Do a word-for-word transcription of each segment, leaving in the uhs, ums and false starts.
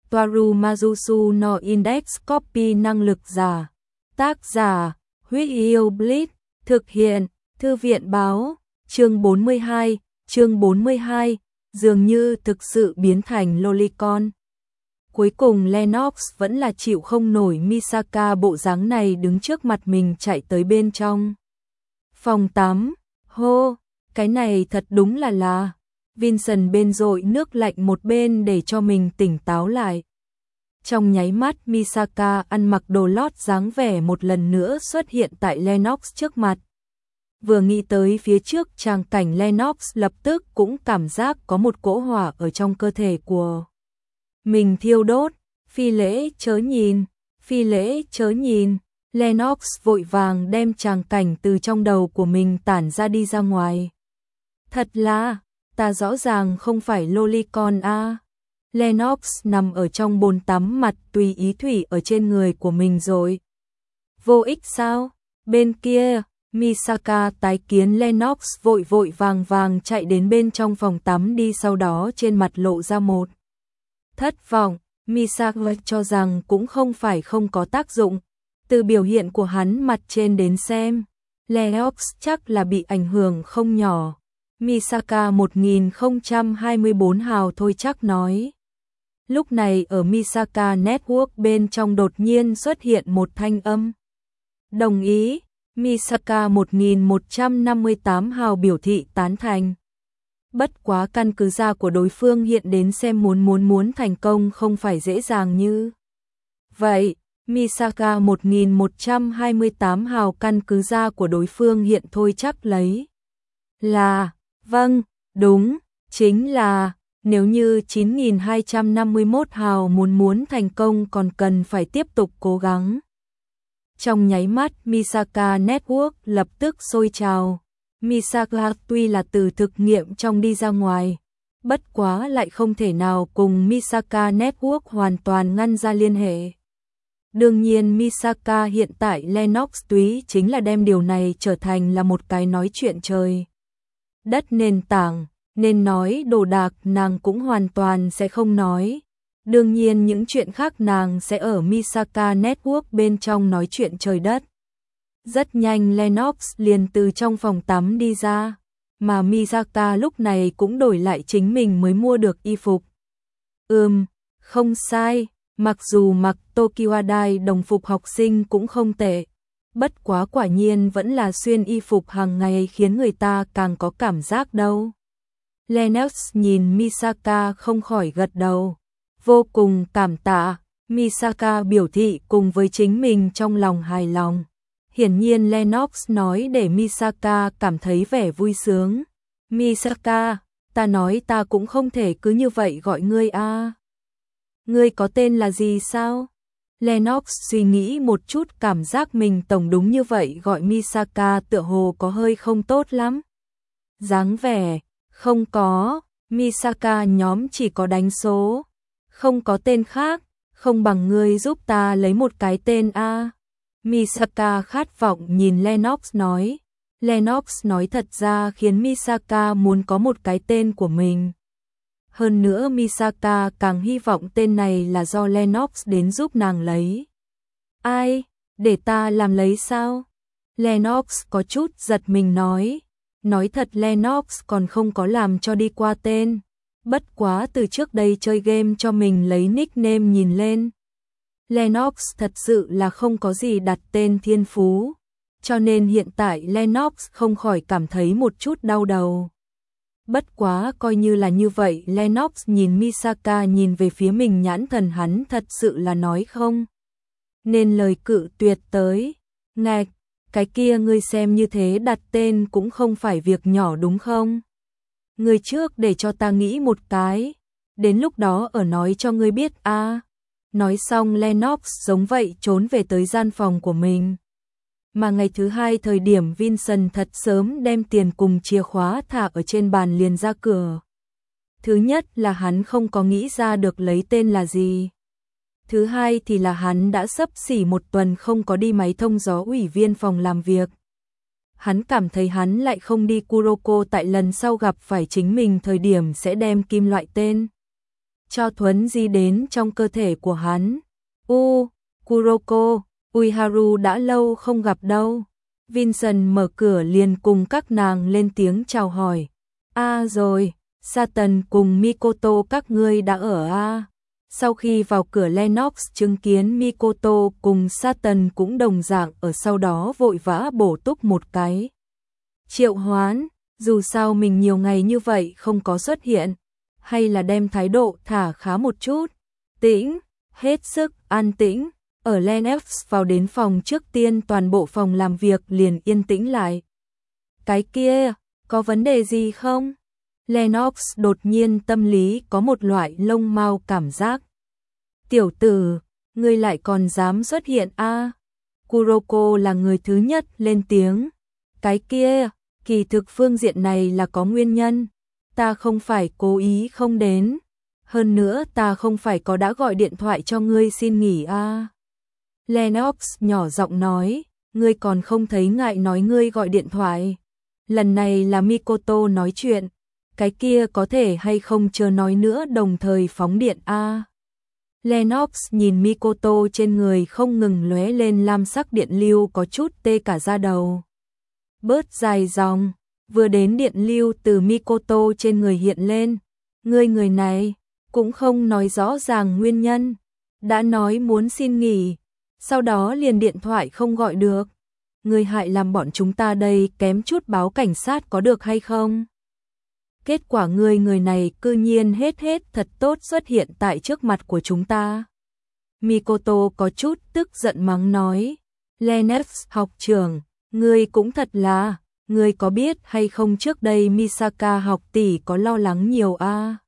Toaru Majusu no Index Copy năng lực giả. Tác giả, Huyết Yêu Blitz, thực hiện, Thư viện báo, chương bốn mươi hai, chương bốn mươi hai, dường như thực sự biến thành lolicon. Cuối cùng Lennox vẫn là chịu không nổi Misaka bộ dáng này đứng trước mặt mình chạy tới bên trong phòng tắm. Hô, cái này thật đúng là là. Vincent bên dội nước lạnh một bên để cho mình tỉnh táo lại. Trong nháy mắt Misaka ăn mặc đồ lót dáng vẻ một lần nữa xuất hiện tại Lennox trước mặt. Vừa nghĩ tới phía trước tràng cảnh, Lennox lập tức cũng cảm giác có một cỗ hỏa ở trong cơ thể của mình thiêu đốt. Phi lễ chớ nhìn, phi lễ chớ nhìn. Lennox vội vàng đem tràng cảnh từ trong đầu của mình tản ra đi ra ngoài. Thật là, ta rõ ràng không phải lolicon a. À. Lennox nằm ở trong bồn tắm, mặt tùy ý thủy ở trên người của mình rồi. Vô ích sao? Bên kia, Misaka tái kiến Lennox vội vội vàng vàng chạy đến bên trong phòng tắm đi, sau đó trên mặt lộ ra một thất vọng. Misaka cho rằng cũng không phải không có tác dụng. Từ biểu hiện của hắn mặt trên đến xem, Lennox chắc là bị ảnh hưởng không nhỏ. Misaka một nghìn không trăm hai mươi bốn hào thôi chắc nói. Lúc này ở Misaka Network bên trong đột nhiên xuất hiện một thanh âm. Đồng ý. Misaka một nghìn một trăm năm mươi tám hào biểu thị tán thành. Bất quá căn cứ ra của đối phương hiện đến xem muốn muốn muốn thành công không phải dễ dàng như vậy. Misaka một nghìn một trăm hai mươi tám hào căn cứ ra của đối phương hiện thôi chắc lấy là, vâng, đúng, chính là, nếu như chín nghìn hai trăm năm mươi mốt hào muốn muốn thành công còn cần phải tiếp tục cố gắng. Trong nháy mắt Misaka Network lập tức sôi trào. Misaka tuy là từ thực nghiệm trong đi ra ngoài, bất quá lại không thể nào cùng Misaka Network hoàn toàn ngăn ra liên hệ. Đương nhiên Misaka hiện tại Lennox túy chính là đem điều này trở thành là một cái nói chuyện trời đất nền tảng, nên nói đồ đạc nàng cũng hoàn toàn sẽ không nói. Đương nhiên những chuyện khác nàng sẽ ở Misaka Network bên trong nói chuyện trời đất. Rất nhanh Lennox liền từ trong phòng tắm đi ra, mà Misaka lúc này cũng đổi lại chính mình mới mua được y phục. Ừm, không sai, mặc dù mặc Tokiwadai đồng phục học sinh cũng không tệ. Bất quá quả nhiên vẫn là xuyên y phục hàng ngày khiến người ta càng có cảm giác đâu. Lennox nhìn Misaka không khỏi gật đầu. Vô cùng cảm tạ, Misaka biểu thị cùng với chính mình trong lòng hài lòng. Hiển nhiên Lennox nói để Misaka cảm thấy vẻ vui sướng. Misaka, ta nói ta cũng không thể cứ như vậy gọi ngươi a. À. Ngươi có tên là gì sao? Lennox suy nghĩ một chút, cảm giác mình tổng đúng như vậy gọi Misaka tựa hồ có hơi không tốt lắm. Dáng vẻ, không có, Misaka nhóm chỉ có đánh số. Không có tên khác, không bằng ngươi giúp ta lấy một cái tên a. À. Misaka khát vọng nhìn Lennox nói. Lennox nói thật ra khiến Misaka muốn có một cái tên của mình. Hơn nữa Misaka càng hy vọng tên này là do Lennox đến giúp nàng lấy. Ai? Để ta làm lấy sao? Lennox có chút giật mình nói. Nói thật Lennox còn không có làm cho đi qua tên. Bất quá từ trước đây chơi game cho mình lấy nickname nhìn lên. Lennox thật sự là không có gì đặt tên thiên phú. Cho nên hiện tại Lennox không khỏi cảm thấy một chút đau đầu. Bất quá coi như là như vậy, Lennox nhìn Misaka nhìn về phía mình nhãn thần hắn thật sự là nói không. Nên lời cự tuyệt tới. Ngạch, cái kia ngươi xem như thế đặt tên cũng không phải việc nhỏ đúng không? Ngươi trước để cho ta nghĩ một cái. Đến lúc đó ở nói cho ngươi biết a. À. Nói xong Lennox giống vậy trốn về tới gian phòng của mình. Mà ngày thứ hai thời điểm Vincent thật sớm đem tiền cùng chìa khóa thả ở trên bàn liền ra cửa. Thứ nhất là hắn không có nghĩ ra được lấy tên là gì. Thứ hai thì là hắn đã xấp xỉ một tuần không có đi máy thông gió ủy viên phòng làm việc. Hắn cảm thấy hắn lại không đi Kuroko tại lần sau gặp phải chính mình thời điểm sẽ đem kim loại tên cho thuấn di đến trong cơ thể của hắn. U, Kuroko, Uiharu đã lâu không gặp đâu. Vincent mở cửa liền cùng các nàng lên tiếng chào hỏi. A à rồi, Satan cùng Mikoto các ngươi đã ở a à. Sau khi vào cửa, Lennox chứng kiến Mikoto cùng Satan cũng đồng dạng ở, sau đó vội vã bổ túc một cái triệu hoán, dù sao mình nhiều ngày như vậy không có xuất hiện, hay là đem thái độ thả khá một chút. Tĩnh, hết sức an tĩnh. Ở Lennox vào đến phòng trước tiên toàn bộ phòng làm việc liền yên tĩnh lại. Cái kia, có vấn đề gì không? Lennox đột nhiên tâm lý có một loại lông mau cảm giác. Tiểu tử, ngươi lại còn dám xuất hiện a? À? Kuroko là người thứ nhất lên tiếng. Cái kia, kỳ thực phương diện này là có nguyên nhân. Ta không phải cố ý không đến. Hơn nữa ta không phải có đã gọi điện thoại cho ngươi xin nghỉ a? À? Lennox nhỏ giọng nói, ngươi còn không thấy ngại nói ngươi gọi điện thoại. Lần này là Mikoto nói chuyện, cái kia có thể hay không chờ nói nữa đồng thời phóng điện a. À? Lennox nhìn Mikoto trên người không ngừng lóe lên lam sắc điện lưu có chút tê cả da đầu. Bớt dài dòng, vừa đến điện lưu từ Mikoto trên người hiện lên, ngươi người này cũng không nói rõ ràng nguyên nhân, đã nói muốn xin nghỉ, sau đó liền điện thoại không gọi được. Ngươi hại làm bọn chúng ta đây kém chút báo cảnh sát có được hay không? Kết quả ngươi người này cư nhiên hết hết thật tốt xuất hiện tại trước mặt của chúng ta. Mikoto có chút tức giận mắng nói, Lennox học trưởng, ngươi cũng thật là, ngươi có biết hay không trước đây Misaka học tỷ có lo lắng nhiều a? À?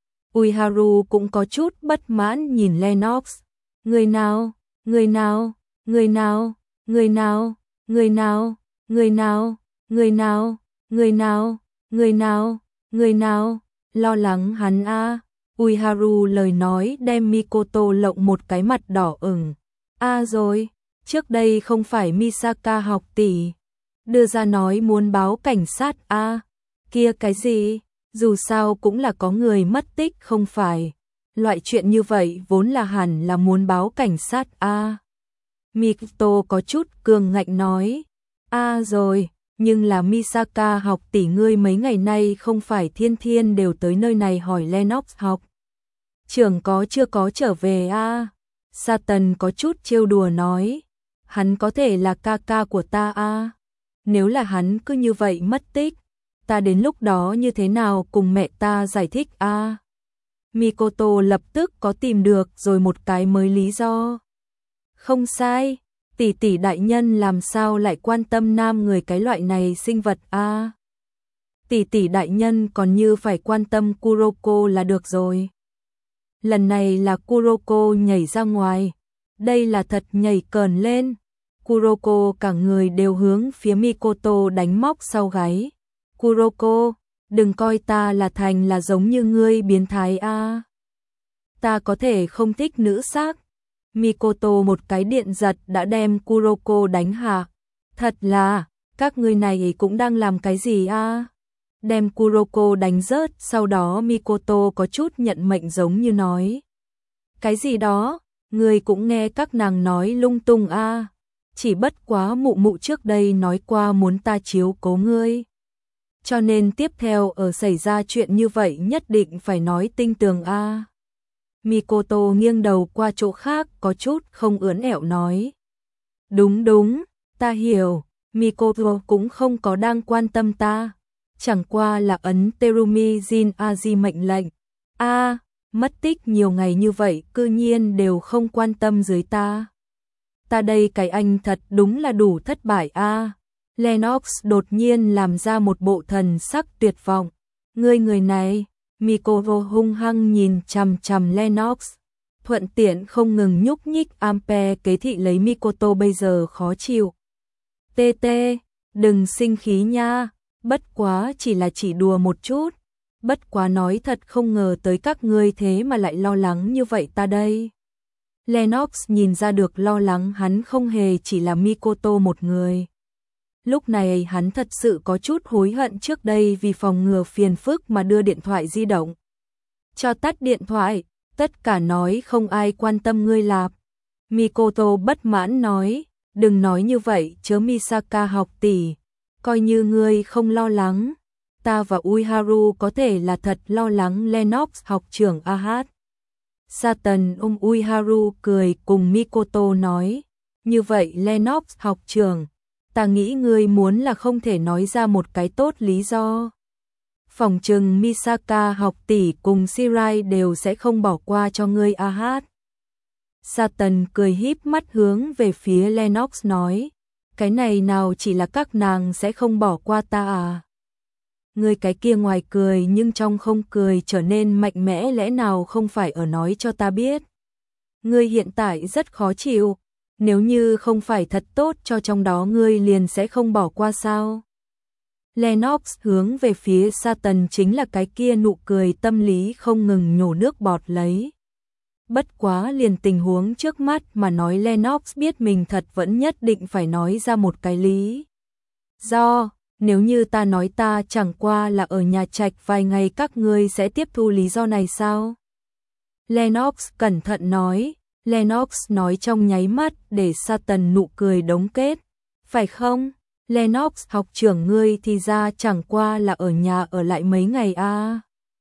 Uiharu cũng có chút bất mãn nhìn Lennox, người nào, người nào, người nào, người nào, người nào, người nào, người nào, người nào, người nào, người nào, lo lắng hắn a? À? Uiharu lời nói đem Mikoto lộng một cái mặt đỏ ửng. A à rồi, trước đây không phải Misaka học tỷ đưa ra nói muốn báo cảnh sát a? À? Kia cái gì? Dù sao cũng là có người mất tích không phải. Loại chuyện như vậy vốn là hẳn là muốn báo cảnh sát a. À? Mikoto có chút cường ngạnh nói. A à rồi, nhưng là Misaka học tỷ ngươi mấy ngày nay không phải thiên thiên đều tới nơi này hỏi Lennox học trưởng có chưa có trở về a? À? Satan có chút trêu đùa nói. Hắn có thể là ca ca của ta a. À? Nếu là hắn cứ như vậy mất tích, ta đến lúc đó như thế nào cùng mẹ ta giải thích a? À? Mikoto lập tức có tìm được rồi một cái mới lý do. Không sai, tỷ tỷ đại nhân làm sao lại quan tâm nam người cái loại này sinh vật a? À? Tỷ tỷ đại nhân còn như phải quan tâm Kuroko là được rồi. Lần này là Kuroko nhảy ra ngoài, đây là thật nhảy cờn lên. Kuroko cả người đều hướng phía Mikoto đánh móc sau gáy. Kuroko, đừng coi ta là thành là giống như ngươi biến thái a. À. Ta có thể không thích nữ xác. Mikoto một cái điện giật đã đem Kuroko đánh hạ. Thật là, các ngươi này cũng đang làm cái gì a? À? Đem Kuroko đánh rớt, sau đó Mikoto có chút nhận mệnh giống như nói. Cái gì đó, ngươi cũng nghe các nàng nói lung tung a. À? Chỉ bất quá mụ mụ trước đây nói qua muốn ta chiếu cố ngươi. Cho nên tiếp theo ở xảy ra chuyện như vậy nhất định phải nói tinh tường a. À. Mikoto nghiêng đầu qua chỗ khác có chút không ưỡn ẹo nói. Đúng đúng, ta hiểu, Mikoto cũng không có đang quan tâm ta. Chẳng qua là ấn Terumi Jin Aji mệnh lệnh. A, à, mất tích nhiều ngày như vậy cư nhiên đều không quan tâm dưới ta. Ta đây cái anh thật đúng là đủ thất bại a. À. Lennox đột nhiên làm ra một bộ thần sắc tuyệt vọng. Ngươi người này, Mikoto hung hăng nhìn chằm chằm Lennox, thuận tiện không ngừng nhúc nhích Ampere kế thị lấy Mikoto bây giờ khó chịu. Tê tê, đừng sinh khí nha, bất quá chỉ là chỉ đùa một chút, bất quá nói thật không ngờ tới các ngươi thế mà lại lo lắng như vậy ta đây. Lennox nhìn ra được lo lắng hắn không hề chỉ là Mikoto một người. Lúc này hắn thật sự có chút hối hận trước đây vì phòng ngừa phiền phức mà đưa điện thoại di động cho tắt điện thoại, Tất cả nói không ai quan tâm ngươi lạp. Mikoto bất mãn nói, đừng nói như vậy chớ Misaka học tỷ, coi như ngươi không lo lắng. Ta và Uiharu có thể là thật lo lắng Lennox học trưởng a hát. Satan ôm Uiharu cười cùng Mikoto nói, như vậy Lennox học trưởng, ta nghĩ ngươi muốn là không thể nói ra một cái tốt lý do. Phòng trừng Misaka học tỷ cùng Shirai đều sẽ không bỏ qua cho ngươi a hát. Satan cười híp mắt hướng về phía Lennox nói, cái này nào chỉ là các nàng sẽ không bỏ qua ta à. Ngươi cái kia ngoài cười nhưng trong không cười trở nên mạnh mẽ lẽ nào không phải ở nói cho ta biết. Ngươi hiện tại rất khó chịu, nếu như không phải thật tốt cho trong đó ngươi liền sẽ không bỏ qua sao. Lennox hướng về phía Satan chính là cái kia nụ cười tâm lý không ngừng nhổ nước bọt lấy. Bất quá liền tình huống trước mắt mà nói Lennox biết mình thật vẫn nhất định phải nói ra một cái lý do, nếu như ta nói ta chẳng qua là ở nhà trạch vài ngày các ngươi sẽ tiếp thu lý do này sao? Lennox cẩn thận nói, Lennox nói trong nháy mắt để Satan nụ cười đống kết, phải không? Lennox học trưởng ngươi thì ra chẳng qua là ở nhà ở lại mấy ngày a. À.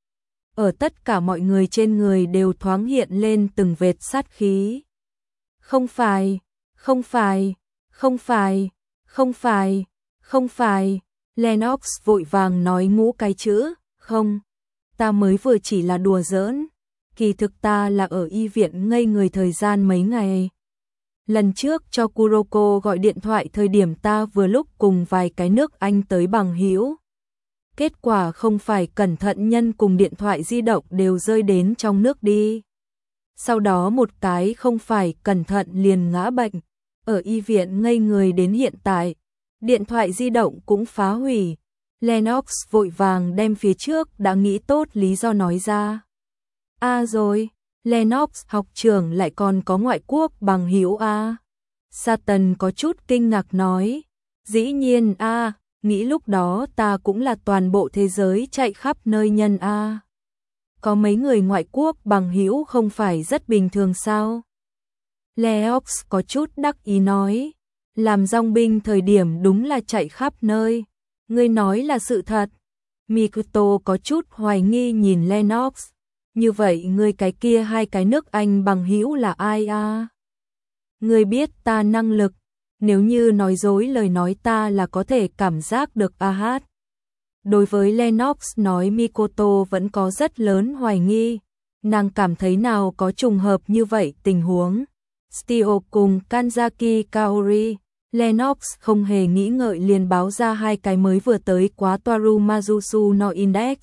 Ở tất cả mọi người trên người đều thoáng hiện lên từng vệt sát khí. Không phải, không phải, không phải, không phải, không phải. Lennox vội vàng nói ngũ cái chữ, không, ta mới vừa chỉ là đùa giỡn, kỳ thực ta là ở y viện ngây người thời gian mấy ngày. Lần trước cho Kuroko gọi điện thoại thời điểm ta vừa lúc cùng vài cái nước Anh tới bằng hữu. Kết quả không phải cẩn thận nhân cùng điện thoại di động đều rơi đến trong nước đi. Sau đó một cái không phải cẩn thận liền ngã bệnh, ở y viện ngây người đến hiện tại. Điện thoại di động cũng phá hủy. Lennox vội vàng đem phía trước đã nghĩ tốt lý do nói ra. À rồi, Lennox học trưởng lại còn có ngoại quốc bằng hữu a. Satan có chút kinh ngạc nói, dĩ nhiên a, à, nghĩ lúc đó ta cũng là toàn bộ thế giới chạy khắp nơi nhân a. À. Có mấy người ngoại quốc bằng hữu không phải rất bình thường sao? Lennox có chút đắc ý nói, làm dòng binh thời điểm đúng là chạy khắp nơi. Ngươi nói là sự thật. Mikoto có chút hoài nghi nhìn Lennox. Như vậy ngươi cái kia hai cái nước Anh bằng hữu là ai a? À? Ngươi biết ta năng lực, nếu như nói dối lời nói ta là có thể cảm giác được a hát. Đối với Lennox nói Mikoto vẫn có rất lớn hoài nghi, nàng cảm thấy nào có trùng hợp như vậy tình huống. Stio cùng Kanzaki Kaori, Lennox không hề nghĩ ngợi liền báo ra hai cái mới vừa tới quá Toaru Mazusu no Index.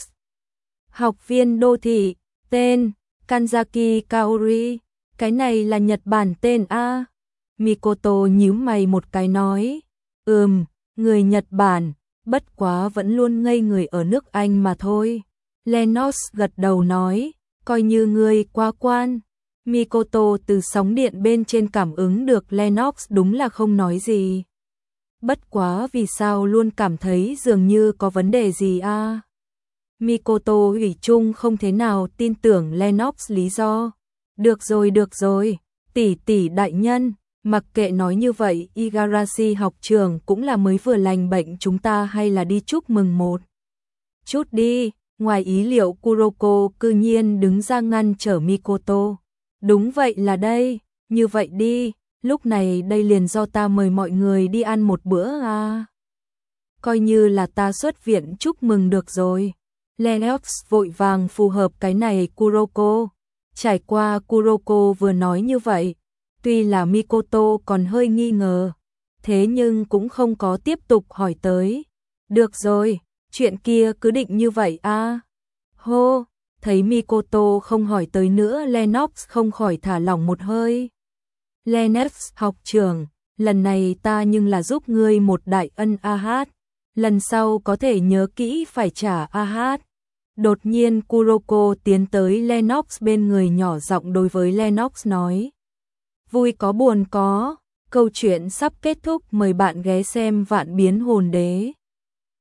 Học viên đô thị, tên, Kanzaki Kaori, cái này là Nhật Bản tên a. Mikoto nhíu mày một cái nói, ừm, người Nhật Bản, bất quá vẫn luôn ngây người ở nước Anh mà thôi. Lennox gật đầu nói, coi như người quá quan. Mikoto từ sóng điện bên trên cảm ứng được Lennox đúng là không nói gì. Bất quá vì sao luôn cảm thấy dường như có vấn đề gì a? À? Mikoto ủy chung không thế nào tin tưởng Lennox lý do. Được rồi được rồi, tỷ tỷ đại nhân, mặc kệ nói như vậy, Igarashi học trường cũng là mới vừa lành bệnh, chúng ta hay là đi chúc mừng một chút đi. Ngoài ý liệu Kuroko cư nhiên đứng ra ngăn trở Mikoto. Đúng vậy là đây, như vậy đi, lúc này đây liền do ta mời mọi người đi ăn một bữa à. Coi như là ta xuất viện chúc mừng được rồi. Lennox vội vàng phù hợp cái này Kuroko. Trải qua Kuroko vừa nói như vậy, tuy là Mikoto còn hơi nghi ngờ, thế nhưng cũng không có tiếp tục hỏi tới. Được rồi, chuyện kia cứ định như vậy à. Hô! Thấy Mikoto không hỏi tới nữa, Lennox không khỏi thả lỏng một hơi. Lennox học trưởng, lần này ta nhưng là giúp ngươi một đại ân a hát. Lần sau có thể nhớ kỹ phải trả a hát. Đột nhiên Kuroko tiến tới Lennox bên người nhỏ giọng đối với Lennox nói. Vui có buồn có, câu chuyện sắp kết thúc, mời bạn ghé xem Vạn Biến Hồn Đế.